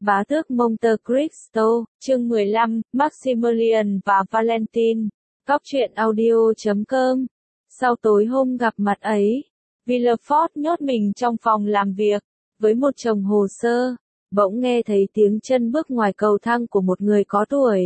Bá tước Monte Cristo, chương 15, Maximilian và Valentine. Góc truyện audio.com. Sau tối hôm gặp mặt ấy, Villefort nhốt mình trong phòng làm việc, với một chồng hồ sơ, bỗng nghe thấy tiếng chân bước ngoài cầu thang của một người có tuổi.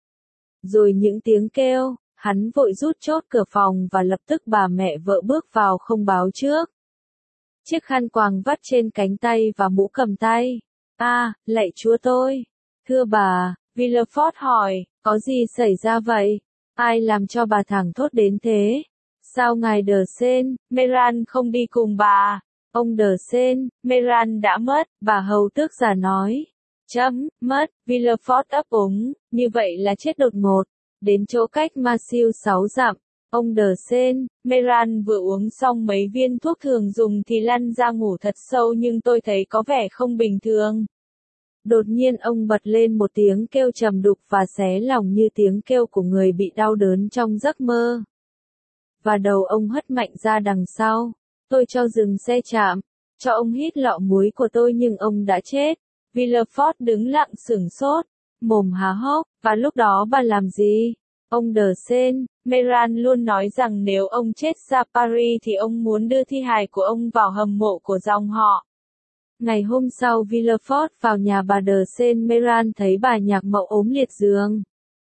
Rồi những tiếng kêu, hắn vội rút chốt cửa phòng và lập tức bà mẹ vợ bước vào không báo trước. Chiếc khăn quàng vắt trên cánh tay và mũ cầm tay. Lạy Chúa tôi. Thưa bà, Villefort hỏi, có gì xảy ra vậy? Ai làm cho bà thảng thốt đến thế? Sao ngài de Saint-Méran không đi cùng bà? Ông de Saint-Méran đã mất, bà hầu tước già nói. Mất, Villefort ấp úng, như vậy là chết đột ngột. Đến chỗ cách Marseille 6 dặm, ông de Saint-Méran vừa uống xong mấy viên thuốc thường dùng thì lăn ra ngủ thật sâu, nhưng tôi thấy có vẻ không bình thường. Đột nhiên ông bật lên một tiếng kêu trầm đục và xé lòng như tiếng kêu của người bị đau đớn trong giấc mơ. Và đầu ông hất mạnh ra đằng sau. Tôi cho dừng xe chạm, cho ông hít lọ muối của tôi, nhưng ông đã chết. Villefort đứng lặng sửng sốt, mồm há hốc. Và lúc đó bà làm gì? Ông de Saint-Méran luôn nói rằng nếu ông chết ra Paris thì ông muốn đưa thi hài của ông vào hầm mộ của dòng họ. Ngày hôm sau Villefort vào nhà bà de Saint-Méran thấy bà nhạc mẫu ốm liệt giường.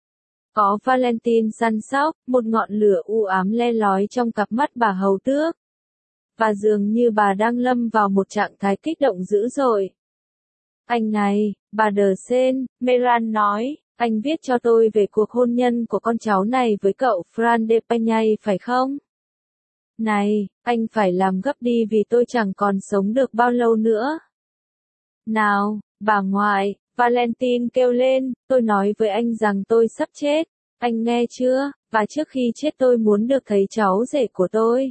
Có Valentine săn sóc, một ngọn lửa u ám le lói trong cặp mắt bà hầu tước. Và dường như bà đang lâm vào một trạng thái kích động dữ dội. Anh này, bà de Saint-Méran nói, anh viết cho tôi về cuộc hôn nhân của con cháu này với cậu Fran de Peñay phải không? Này, anh phải làm gấp đi vì tôi chẳng còn sống được bao lâu nữa. Nào, bà ngoại, Valentine kêu lên, tôi nói với anh rằng tôi sắp chết, anh nghe chưa, và trước khi chết tôi muốn được thấy cháu rể của tôi.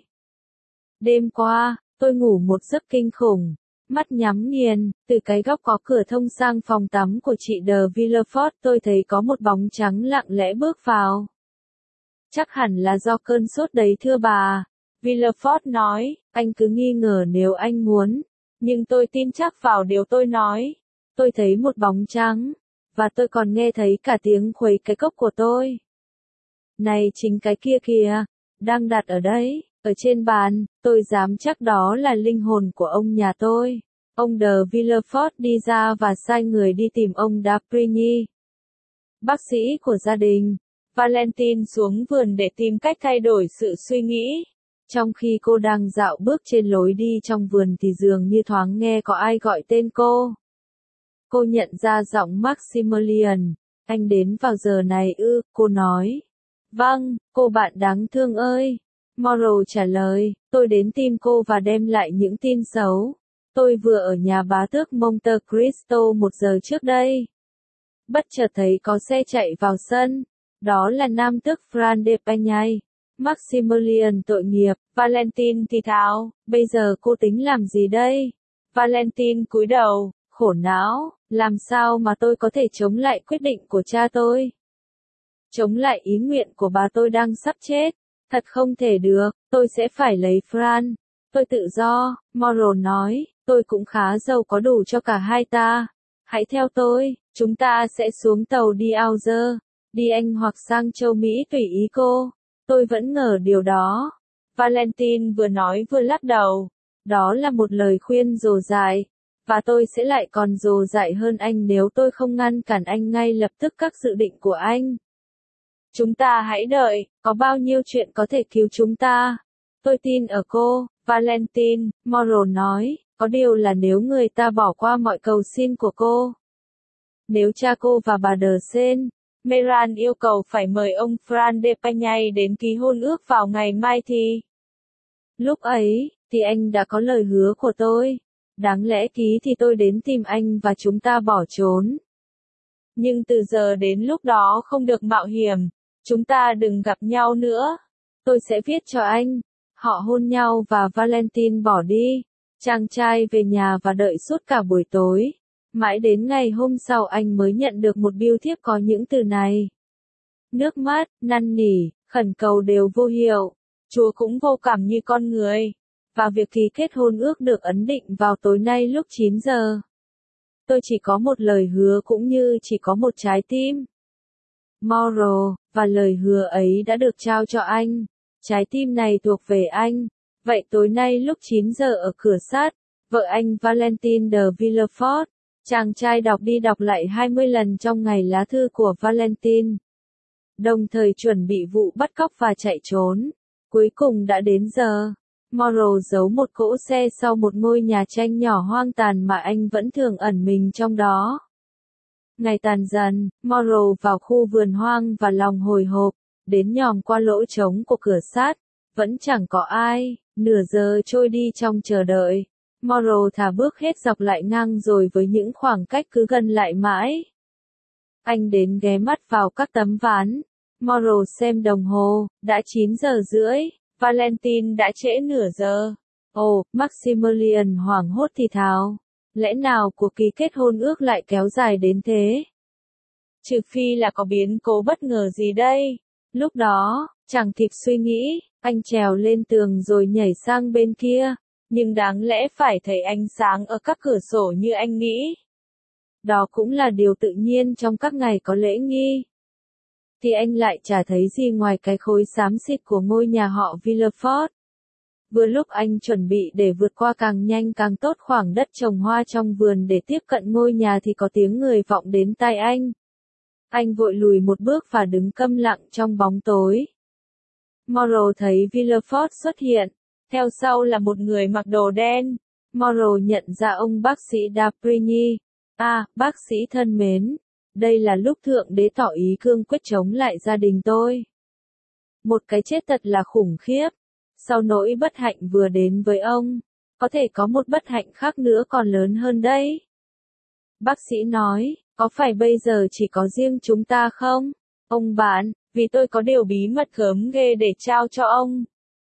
Đêm qua, tôi ngủ một giấc kinh khủng, mắt nhắm nghiền, từ cái góc có cửa thông sang phòng tắm của chị de Villefort tôi thấy có một bóng trắng lặng lẽ bước vào. Chắc hẳn là do cơn sốt đấy thưa bà. Villefort nói, anh cứ nghi ngờ nếu anh muốn, nhưng tôi tin chắc vào điều tôi nói. Tôi thấy một bóng trắng, và tôi còn nghe thấy cả tiếng khuấy cái cốc của tôi. Này chính cái kia kìa, đang đặt ở đấy, ở trên bàn, tôi dám chắc đó là linh hồn của ông nhà tôi. Ông de Villefort đi ra và sai người đi tìm ông D'aprigny, bác sĩ của gia đình. Valentine xuống vườn để tìm cách thay đổi sự suy nghĩ. Trong khi cô đang dạo bước trên lối đi trong vườn thì dường như thoáng nghe có ai gọi tên cô. Cô nhận ra giọng Maximilian. Anh đến vào giờ này ư? Cô nói. Vâng, cô bạn đáng thương ơi. Moreau trả lời, tôi đến tìm cô và đem lại những tin xấu. Tôi vừa ở nhà bá tước Monte Cristo 1 giờ trước đây. Bất chợt thấy có xe chạy vào sân. Đó là nam tước Fran de Peñay. Maximilian tội nghiệp, Valentine thì thào, bây giờ cô tính làm gì đây? Valentine cúi đầu, khổ não, làm sao mà tôi có thể chống lại quyết định của cha tôi? Chống lại ý nguyện của bà tôi đang sắp chết? Thật không thể được, tôi sẽ phải lấy Fran. Tôi tự do, Moreau nói, tôi cũng khá giàu có đủ cho cả hai ta. Hãy theo tôi, chúng ta sẽ xuống tàu đi Alger, đi Anh hoặc sang châu Mỹ tùy ý cô. Tôi vẫn ngờ điều đó. Valentine vừa nói vừa lắc đầu. Đó là một lời khuyên dồ dại. Và tôi sẽ lại còn dồ dại hơn anh nếu tôi không ngăn cản anh ngay lập tức các dự định của anh. Chúng ta hãy đợi, có bao nhiêu chuyện có thể cứu chúng ta. Tôi tin ở cô, Valentine, Moreau nói, có điều là nếu người ta bỏ qua mọi cầu xin của cô. Nếu cha cô và bà de Saint-Méran yêu cầu phải mời ông Fran de Peñay đến ký hôn ước vào ngày mai thì... Lúc ấy, thì anh đã có lời hứa của tôi. Đáng lẽ ký thì tôi đến tìm anh và chúng ta bỏ trốn. Nhưng từ giờ đến lúc đó không được mạo hiểm. Chúng ta đừng gặp nhau nữa. Tôi sẽ viết cho anh. Họ hôn nhau và Valentine bỏ đi. Chàng trai về nhà và đợi suốt cả buổi tối. Mãi đến ngày hôm sau anh mới nhận được một bưu thiếp có những từ này. Nước mắt, năn nỉ, khẩn cầu đều vô hiệu. Chúa cũng vô cảm như con người. Và việc ký kết hôn ước được ấn định vào tối nay lúc 9 giờ. Tôi chỉ có một lời hứa cũng như chỉ có một trái tim. Moral, và lời hứa ấy đã được trao cho anh. Trái tim này thuộc về anh. Vậy tối nay lúc 9 giờ ở cửa sắt, vợ anh Valentine de Villefort, chàng trai đọc đi đọc lại 20 lần trong ngày lá thư của Valentine. Đồng thời chuẩn bị vụ bắt cóc và chạy trốn. Cuối cùng đã đến giờ. Moral giấu một cỗ xe sau một ngôi nhà tranh nhỏ hoang tàn mà anh vẫn thường ẩn mình trong đó. Ngày tàn dần, Moral vào khu vườn hoang và lòng hồi hộp, đến nhòm qua lỗ trống của cửa sắt, vẫn chẳng có ai, nửa giờ trôi đi trong chờ đợi. Moral thả bước hết dọc lại ngang rồi với những khoảng cách cứ gần lại mãi. Anh đến ghé mắt vào các tấm ván. Moral xem đồng hồ, đã 9 giờ rưỡi, Valentine đã trễ nửa giờ. Ồ, Maximilian hoảng hốt thì thào. Lẽ nào cuộc ký kết hôn ước lại kéo dài đến thế? Trừ phi là có biến cố bất ngờ gì đây. Lúc đó, chẳng kịp suy nghĩ, anh trèo lên tường rồi nhảy sang bên kia. Nhưng đáng lẽ phải thấy ánh sáng ở các cửa sổ như anh nghĩ. Đó cũng là điều tự nhiên trong các ngày có lễ nghi. Thì anh lại chả thấy gì ngoài cái khối xám xịt của ngôi nhà họ Villefort. Vừa lúc anh chuẩn bị để vượt qua càng nhanh càng tốt khoảng đất trồng hoa trong vườn để tiếp cận ngôi nhà thì có tiếng người vọng đến tai anh. Anh vội lùi một bước và đứng câm lặng trong bóng tối. Moral thấy Villefort xuất hiện. Theo sau là một người mặc đồ đen. Moral nhận ra ông bác sĩ Daprigny. À, bác sĩ thân mến. Đây là lúc Thượng Đế tỏ ý cương quyết chống lại gia đình tôi. Một cái chết thật là khủng khiếp. Sau nỗi bất hạnh vừa đến với ông, có thể có một bất hạnh khác nữa còn lớn hơn đấy. Bác sĩ nói, có phải bây giờ chỉ có riêng chúng ta không? Ông bạn, vì tôi có điều bí mật gớm ghê để trao cho ông.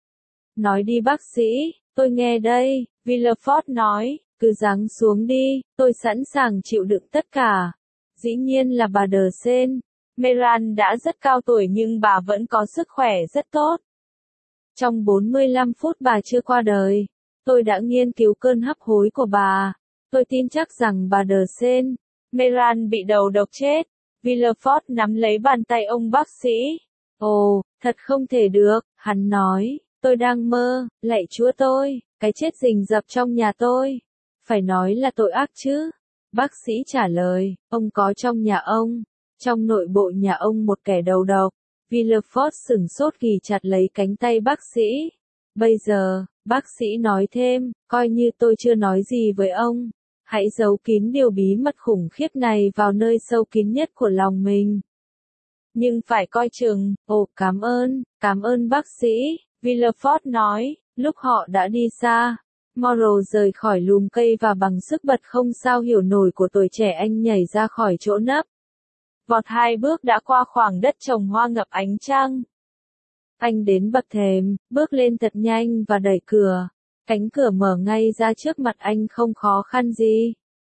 Nói đi bác sĩ, tôi nghe đây, Villefort nói, cứ giáng xuống đi, tôi sẵn sàng chịu đựng tất cả. Dĩ nhiên là bà Đờ Sên. Meran đã rất cao tuổi nhưng bà vẫn có sức khỏe rất tốt. Trong 45 phút bà chưa qua đời, tôi đã nghiên cứu cơn hấp hối của bà. Tôi tin chắc rằng bà Đờ Sên, Meran bị đầu độc chết. Villefort nắm lấy bàn tay ông bác sĩ. Ồ, thật không thể được, hắn nói, tôi đang mơ, lạy Chúa tôi, cái chết rình rập trong nhà tôi. Phải nói là tội ác chứ. Bác sĩ trả lời, ông có trong nhà ông, trong nội bộ nhà ông một kẻ đầu độc. Villefort sửng sốt ghì chặt lấy cánh tay bác sĩ. Bây giờ, bác sĩ nói thêm, coi như tôi chưa nói gì với ông. Hãy giấu kín điều bí mật khủng khiếp này vào nơi sâu kín nhất của lòng mình. Nhưng phải coi chừng, ồ, cảm ơn bác sĩ, Villefort nói, lúc họ đã đi xa. Moral rời khỏi lùm cây và bằng sức bật không sao hiểu nổi của tuổi trẻ anh nhảy ra khỏi chỗ nấp. Vọt 2 bước đã qua khoảng đất trồng hoa ngập ánh trăng. Anh đến bậc thềm, bước lên thật nhanh và đẩy cửa. Cánh cửa mở ngay ra trước mặt anh không khó khăn gì.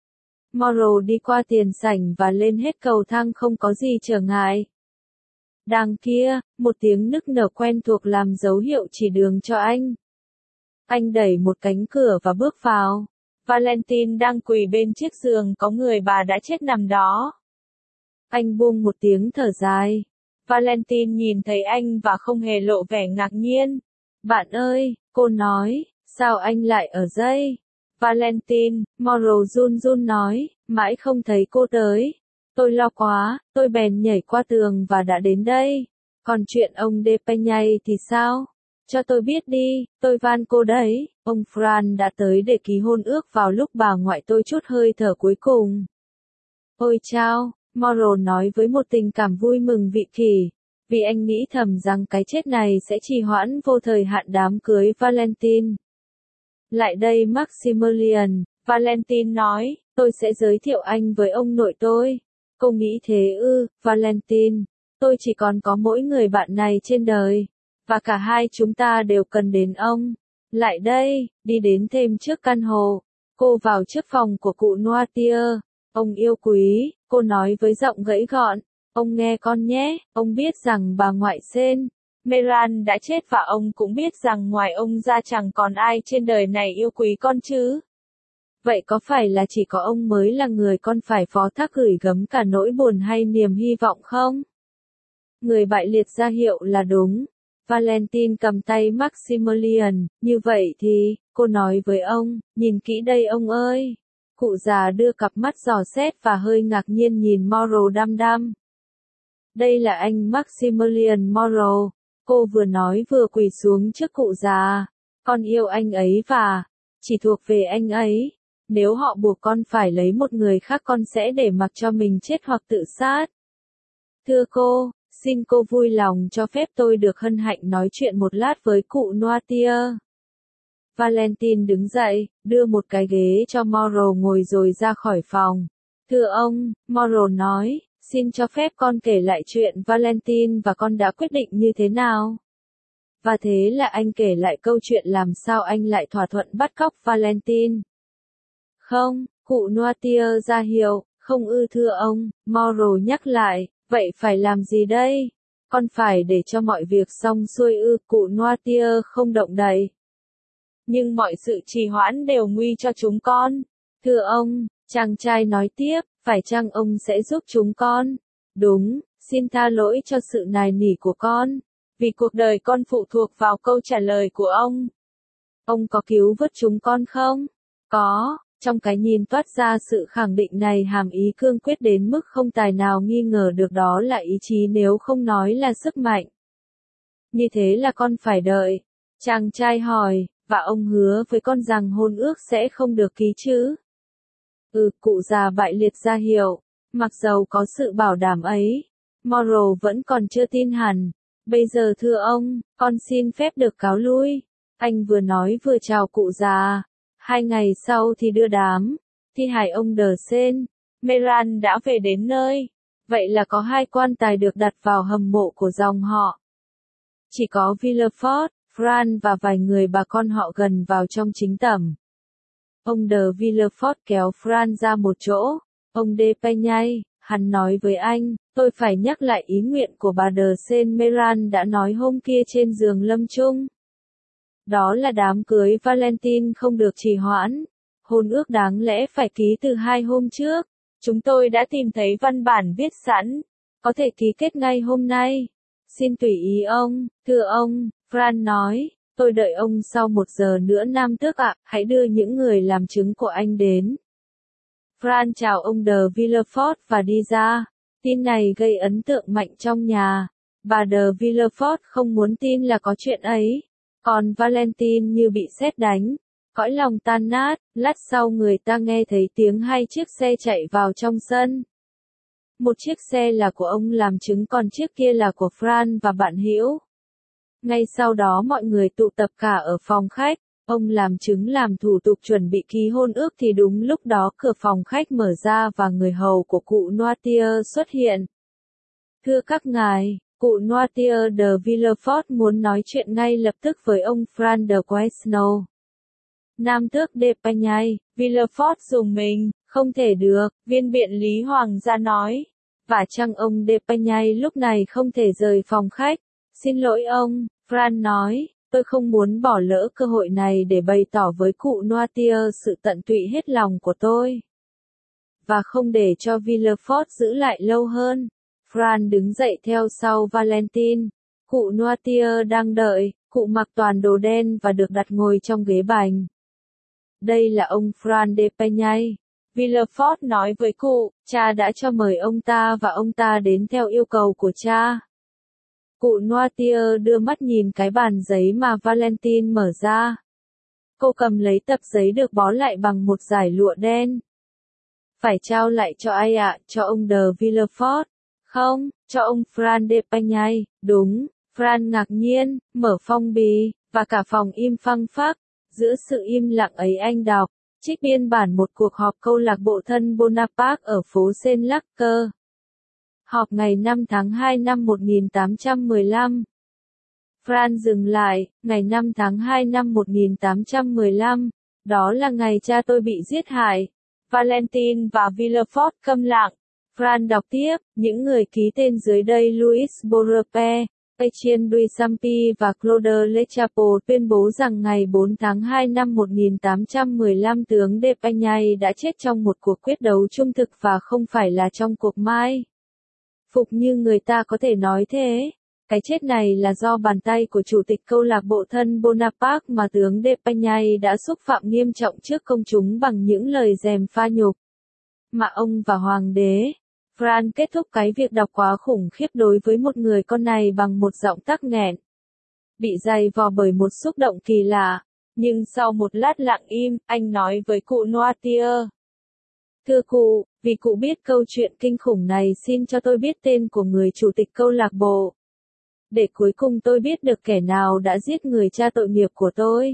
Moral đi qua tiền sảnh và lên hết cầu thang không có gì trở ngại. Đằng kia, một tiếng nức nở quen thuộc làm dấu hiệu chỉ đường cho anh. Anh đẩy một cánh cửa và bước vào. Valentine đang quỳ bên chiếc giường có người bà đã chết nằm đó. Anh buông một tiếng thở dài. Valentine nhìn thấy anh và không hề lộ vẻ ngạc nhiên. Bạn ơi, cô nói, sao anh lại ở đây? Valentine, Moral run run nói, mãi không thấy cô tới. Tôi lo quá, tôi bèn nhảy qua tường và đã đến đây. Còn chuyện ông De Peñay thì sao? Cho tôi biết đi, tôi van cô đấy. Ông Fran đã tới để ký hôn ước vào lúc bà ngoại tôi trút hơi thở cuối cùng. Ôi chao, Moral nói với một tình cảm vui mừng vị kỷ, vì anh nghĩ thầm rằng cái chết này sẽ trì hoãn vô thời hạn đám cưới Valentine. Lại đây Maximilian, Valentine nói, tôi sẽ giới thiệu anh với ông nội tôi. Cô nghĩ thế ư, Valentine, tôi chỉ còn có mỗi người bạn này trên đời, và cả hai chúng ta đều cần đến ông. Lại đây, đi đến thêm trước căn hộ. Cô vào trước phòng của cụ Noirtier. Ông yêu quý, cô nói với giọng gãy gọn. Ông nghe con nhé, ông biết rằng bà ngoại Sen, Meran đã chết và ông cũng biết rằng ngoài ông ra chẳng còn ai trên đời này yêu quý con chứ. Vậy có phải là chỉ có ông mới là người con phải phó thác gửi gắm cả nỗi buồn hay niềm hy vọng không? Người bại liệt ra hiệu là đúng. Valentine cầm tay Maximilian, như vậy thì, cô nói với ông, nhìn kỹ đây ông ơi. Cụ già đưa cặp mắt dò xét và hơi ngạc nhiên nhìn Morrow đăm đăm. Đây là anh Maximilian Morrow, cô vừa nói vừa quỳ xuống trước cụ già. Con yêu anh ấy và chỉ thuộc về anh ấy. Nếu họ buộc con phải lấy một người khác con sẽ để mặc cho mình chết hoặc tự sát. Thưa cô, xin cô vui lòng cho phép tôi được hân hạnh nói chuyện một lát với cụ Noirtier. Valentine đứng dậy, đưa một cái ghế cho Morrow ngồi rồi ra khỏi phòng. Thưa ông, Morrow nói, xin cho phép con kể lại chuyện Valentine và con đã quyết định như thế nào. Và thế là anh kể lại câu chuyện làm sao anh lại thỏa thuận bắt cóc Valentine. Không, cụ Noirtier ra hiệu, không ư thưa ông, Morrow nhắc lại, vậy phải làm gì đây? Con phải để cho mọi việc xong xuôi ư, cụ Noirtier không động đậy. Nhưng mọi sự trì hoãn đều nguy cho chúng con. Thưa ông, chàng trai nói tiếp, phải chăng ông sẽ giúp chúng con? Đúng, xin tha lỗi cho sự nài nỉ của con. Vì cuộc đời con phụ thuộc vào câu trả lời của ông. Ông có cứu vớt chúng con không? Có. Trong cái nhìn toát ra sự khẳng định này hàm ý cương quyết đến mức không tài nào nghi ngờ được đó là ý chí nếu không nói là sức mạnh. Như thế là con phải đợi. Chàng trai hỏi, và ông hứa với con rằng hôn ước sẽ không được ký chứ? Cụ già bại liệt ra hiệu. Mặc dầu có sự bảo đảm ấy, Morrow vẫn còn chưa tin hẳn. Bây giờ thưa ông, con xin phép được cáo lui. Anh vừa nói vừa chào cụ già. 2 ngày sau thì đưa đám. Thi hài ông Đờ Sên, Meran đã về đến nơi. Vậy là có 2 quan tài được đặt vào hầm mộ của dòng họ. Chỉ có Villefort, Fran và vài người bà con họ gần vào trong chính tẩm. Ông de Villefort kéo Fran ra một chỗ. Ông de Peñay, hắn nói với anh, tôi phải nhắc lại ý nguyện của bà de Saint-Méran đã nói hôm kia trên giường lâm chung. Đó là đám cưới Valentine không được trì hoãn. Hôn ước đáng lẽ phải ký từ 2 hôm trước. Chúng tôi đã tìm thấy văn bản viết sẵn. Có thể ký kết ngay hôm nay. Xin tùy ý ông, thưa ông, Fran nói. Tôi đợi ông sau 1 giờ nữa Nam Tước ạ, hãy đưa những người làm chứng của anh đến. Fran chào ông de Villefort và đi ra. Tin này gây ấn tượng mạnh trong nhà. Bà de Villefort không muốn tin là có chuyện ấy. Còn Valentine như bị sét đánh. Cõi lòng tan nát, lát sau người ta nghe thấy tiếng 2 chiếc xe chạy vào trong sân. Một chiếc xe là của ông làm chứng còn chiếc kia là của Fran và bạn hữu. Ngay sau đó mọi người tụ tập cả ở phòng khách, ông làm chứng làm thủ tục chuẩn bị ký hôn ước thì đúng lúc đó cửa phòng khách mở ra và người hầu của cụ Noirtier xuất hiện. Thưa các ngài, cụ Noirtier de Villefort muốn nói chuyện ngay lập tức với ông Fran de Quesno. Nam Tước de Peñay, Villefort dùng mình, không thể được, viên biện lý hoàng gia nói. Và chăng ông de Peñay lúc này không thể rời phòng khách. Xin lỗi ông, Fran nói, tôi không muốn bỏ lỡ cơ hội này để bày tỏ với cụ Noirtier sự tận tụy hết lòng của tôi. Và không để cho Villefort giữ lại lâu hơn. Fran đứng dậy theo sau Valentine. Cụ Noirtier đang đợi, cụ mặc toàn đồ đen và được đặt ngồi trong ghế bành. Đây là ông Fran de Peñay. Villefort nói với cụ, cha đã cho mời ông ta và ông ta đến theo yêu cầu của cha. Cụ Noirtier đưa mắt nhìn cái bàn giấy mà Valentine mở ra. Cô cầm lấy tập giấy được bó lại bằng một dải lụa đen. Phải trao lại cho ai ạ? Cho ông de Villefort? Không, cho ông Fran de Peñay. Đúng, Fran ngạc nhiên, mở phong bì, và cả phòng im phăng phắc. Giữa sự im lặng ấy anh đọc, trích biên bản một cuộc họp câu lạc bộ thân Bonaparte ở phố Saint-Lacque. Họp ngày 5 tháng 2 năm 1815. Fran dừng lại, ngày 5 tháng 2 năm 1815, đó là ngày cha tôi bị giết hại. Valentine và Villefort câm lặng. Fran đọc tiếp, những người ký tên dưới đây Louis Bourpe, Etienne Dusampi và Claude Lechapeau tuyên bố rằng ngày 4 tháng 2 năm 1815 tướng D'Epinay đã chết trong một cuộc quyết đấu trung thực và không phải là trong cuộc mai phục như người ta có thể nói thế. Cái chết này là do bàn tay của chủ tịch câu lạc bộ thân Bonaparte mà tướng D'Epinay đã xúc phạm nghiêm trọng trước công chúng bằng những lời gièm pha nhục. Mà ông và hoàng đế Fran kết thúc cái việc đọc quá khủng khiếp đối với một người con này bằng một giọng tắc nghẹn, bị dày vò bởi một xúc động kỳ lạ. Nhưng sau một lát lặng im, anh nói với cụ Noirtier: "Thưa cụ, vì cụ biết câu chuyện kinh khủng này xin cho tôi biết tên của người chủ tịch câu lạc bộ. Để cuối cùng tôi biết được kẻ nào đã giết người cha tội nghiệp của tôi."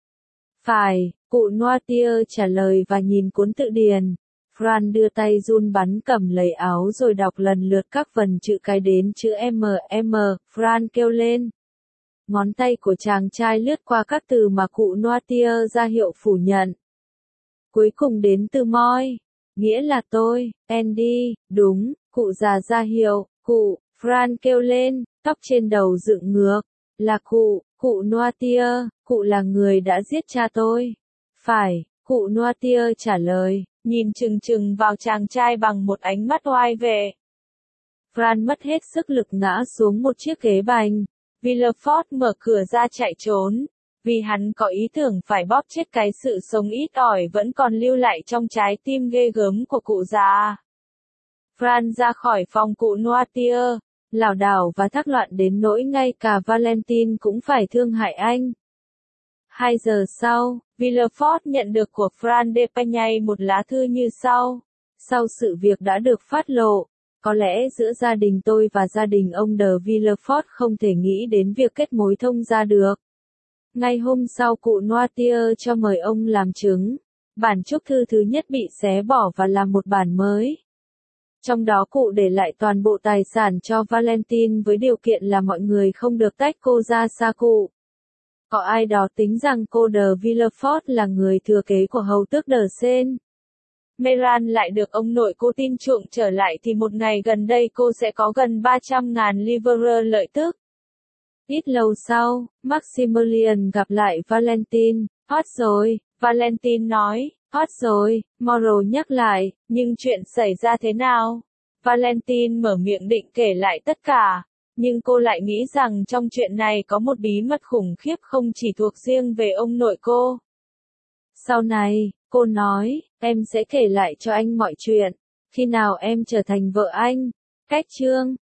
"Phải," cụ Noirtier trả lời và nhìn cuốn tự điển. Fran đưa tay run bắn cầm lấy áo rồi đọc lần lượt các phần chữ cái đến chữ M. Fran kêu lên. Ngón tay của chàng trai lướt qua các từ mà cụ Noirtier ra hiệu phủ nhận. Cuối cùng đến từ moi, nghĩa là tôi. Andy, đúng, cụ già ra hiệu. Cụ, Fran kêu lên, tóc trên đầu dựng ngược. Là cụ Noirtier, cụ là người đã giết cha tôi. Phải, cụ Noirtier trả lời, nhìn chừng chừng vào chàng trai bằng một ánh mắt oai vệ. Fran mất hết sức lực ngã xuống một chiếc ghế bành. Villefort mở cửa ra chạy trốn, vì hắn có ý tưởng phải bóp chết cái sự sống ít ỏi vẫn còn lưu lại trong trái tim ghê gớm của cụ già. Fran ra khỏi phòng cụ Noirtier, lảo đảo và thác loạn đến nỗi ngay cả Valentine cũng phải thương hại anh. 2 giờ sau, Villefort nhận được của Fran D'Epinay một lá thư như sau. Sau sự việc đã được phát lộ, có lẽ giữa gia đình tôi và gia đình ông de Villefort không thể nghĩ đến việc kết mối thông gia được. Ngay hôm sau cụ Noirtier cho mời ông làm chứng. Bản chúc thư thứ nhất bị xé bỏ và làm một bản mới. Trong đó cụ để lại toàn bộ tài sản cho Valentine với điều kiện là mọi người không được tách cô ra xa cụ. Có ai đó tính rằng cô de Villefort là người thừa kế của hầu tước de Sen. Meran lại được ông nội cô tin chuộng trở lại thì một ngày gần đây cô sẽ có gần 300.000 livres lợi tức. Ít lâu sau, Maximilian gặp lại Valentine. Hot rồi, Valentine nói. Hot rồi, Moreau nhắc lại, nhưng chuyện xảy ra thế nào? Valentine mở miệng định kể lại tất cả, nhưng cô lại nghĩ rằng trong chuyện này có một bí mật khủng khiếp không chỉ thuộc riêng về ông nội cô. Sau này, cô nói, em sẽ kể lại cho anh mọi chuyện, khi nào em trở thành vợ anh. Cách chương